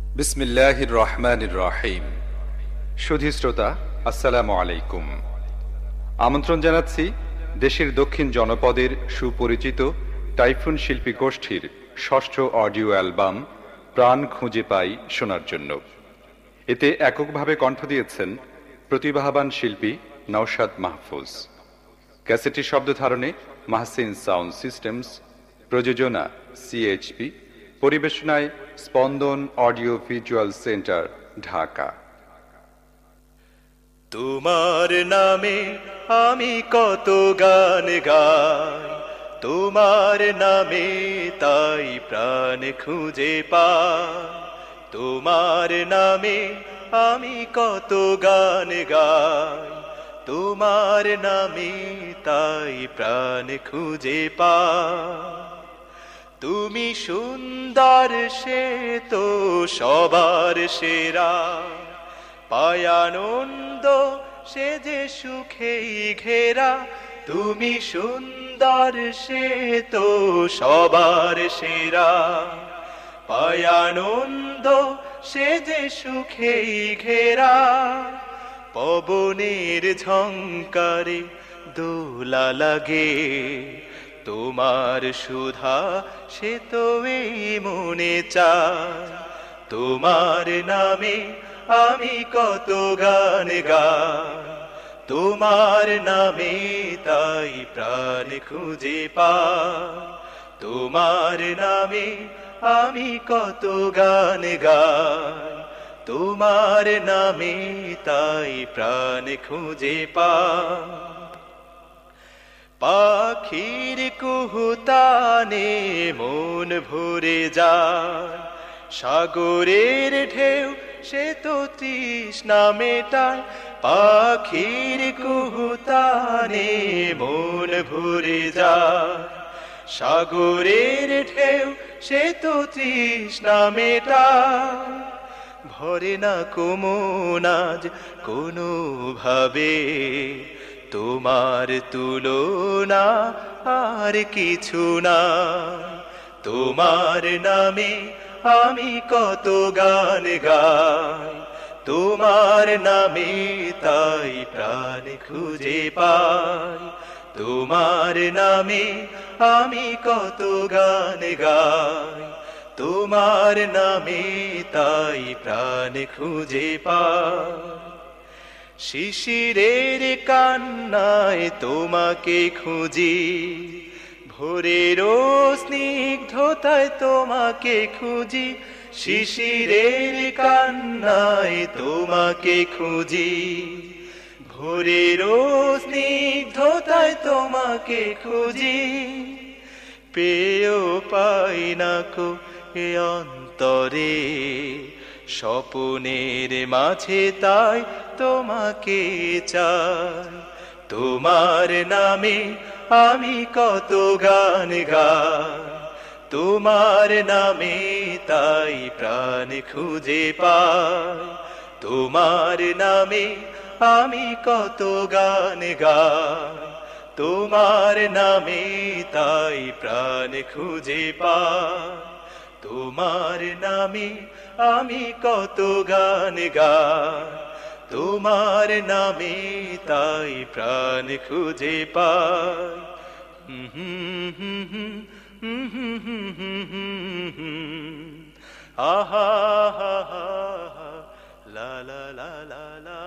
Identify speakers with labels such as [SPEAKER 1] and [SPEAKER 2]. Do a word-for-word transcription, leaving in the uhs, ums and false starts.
[SPEAKER 1] বিসমিল্লাহির রহমানির রহিম। সুধী শ্রোতা, আসসালামু আলাইকুম। আমন্ত্রণ জানাচ্ছি দেশের দক্ষিণ জনপদের সুপরিচিত টাইফুন শিল্পী গোষ্ঠীর ষষ্ঠ অডিও অ্যালবাম প্রাণ খুঁজে পাই শোনার জন্য। এতে এককভাবে কণ্ঠ দিয়েছেন প্রতিভাবান শিল্পী নওশাদ মাহফুজ। ক্যাসেটটি শব্দ ধারণে মাহসিন সাউন্ড সিস্টেমস, প্রযোজনা সিএইচপি, পরিবেশনায় Spandan audio visual centre, Dhaka.
[SPEAKER 2] তোমার নামে আমি কত গান গাই, তোমার নামে তাই প্রাণ খুঁজে পাই। তোমার নামে আমি কত গান গাই, তোমার নামে তাই প্রাণ খুঁজে পাই। তুমি সুন্দর সে তো সবার সেরা, পায় আনন্দ সে যে সুখেই ঘেরা। তুমি সুন্দর সে তো সবার সেরা, পায় আনন্দ সে যে সুখেই ঘেরা। পবনের ঝংকারে দোলা লাগে, তোমার সুধা সে তো এই মনে চায়। তোমার নামে আমি কত গান গাই, তোমার নামে তাই প্রাণ খুঁজে পাই। তোমার নামে আমি কত গান গাই, তোমার নামে তাই প্রাণ খুঁজে পাই। পাখির কুহুতানে মন ভরে যায়, সাগরের ঢেউ সে তো তৃষ্ণা মেটায়। পাখির কুহুতানে মন ভরে যায়, সাগরের ঢেউ সে তো তৃষ্ণা মেটায়। ভরে না কোমন আজ কোনো ভাবে, তোমার তুলনা আর কিছু না। তোমার নামে আমি কত গান গাই, তোমার নামে তাই প্রাণ খুঁজে পাই। তোমার নামে আমি কত গান গাই, তোমার নামে তাই প্রাণ খুঁজে পাই। শিশিরের কান্নায় তোমাকে খুঁজি, ভোরের স্নিগ্ধতায় তোমাকে খুঁজি। শিশিরের কান্নায় তোমাকে খুঁজি, ভোরের স্নিগ্ধতায় তোমাকে খুঁজি। পেয়েও পাই না কো এ অন্তরে, স্বপনের মাঝে তাই তোমাকে চাই। তোমার নামে আমি কত গান গাই, তোমার নামে তাই প্রাণ খুঁজে পাই। তোমার নামে আমি কত গান গাই, তোমার নামে তাই প্রাণ খুঁজে পাই। তোমার নামে আমি কত গান গাই, তোমার নামে তাই প্রাণ খুঁজে পাই। আহা হা হা লা লা লা লা লা।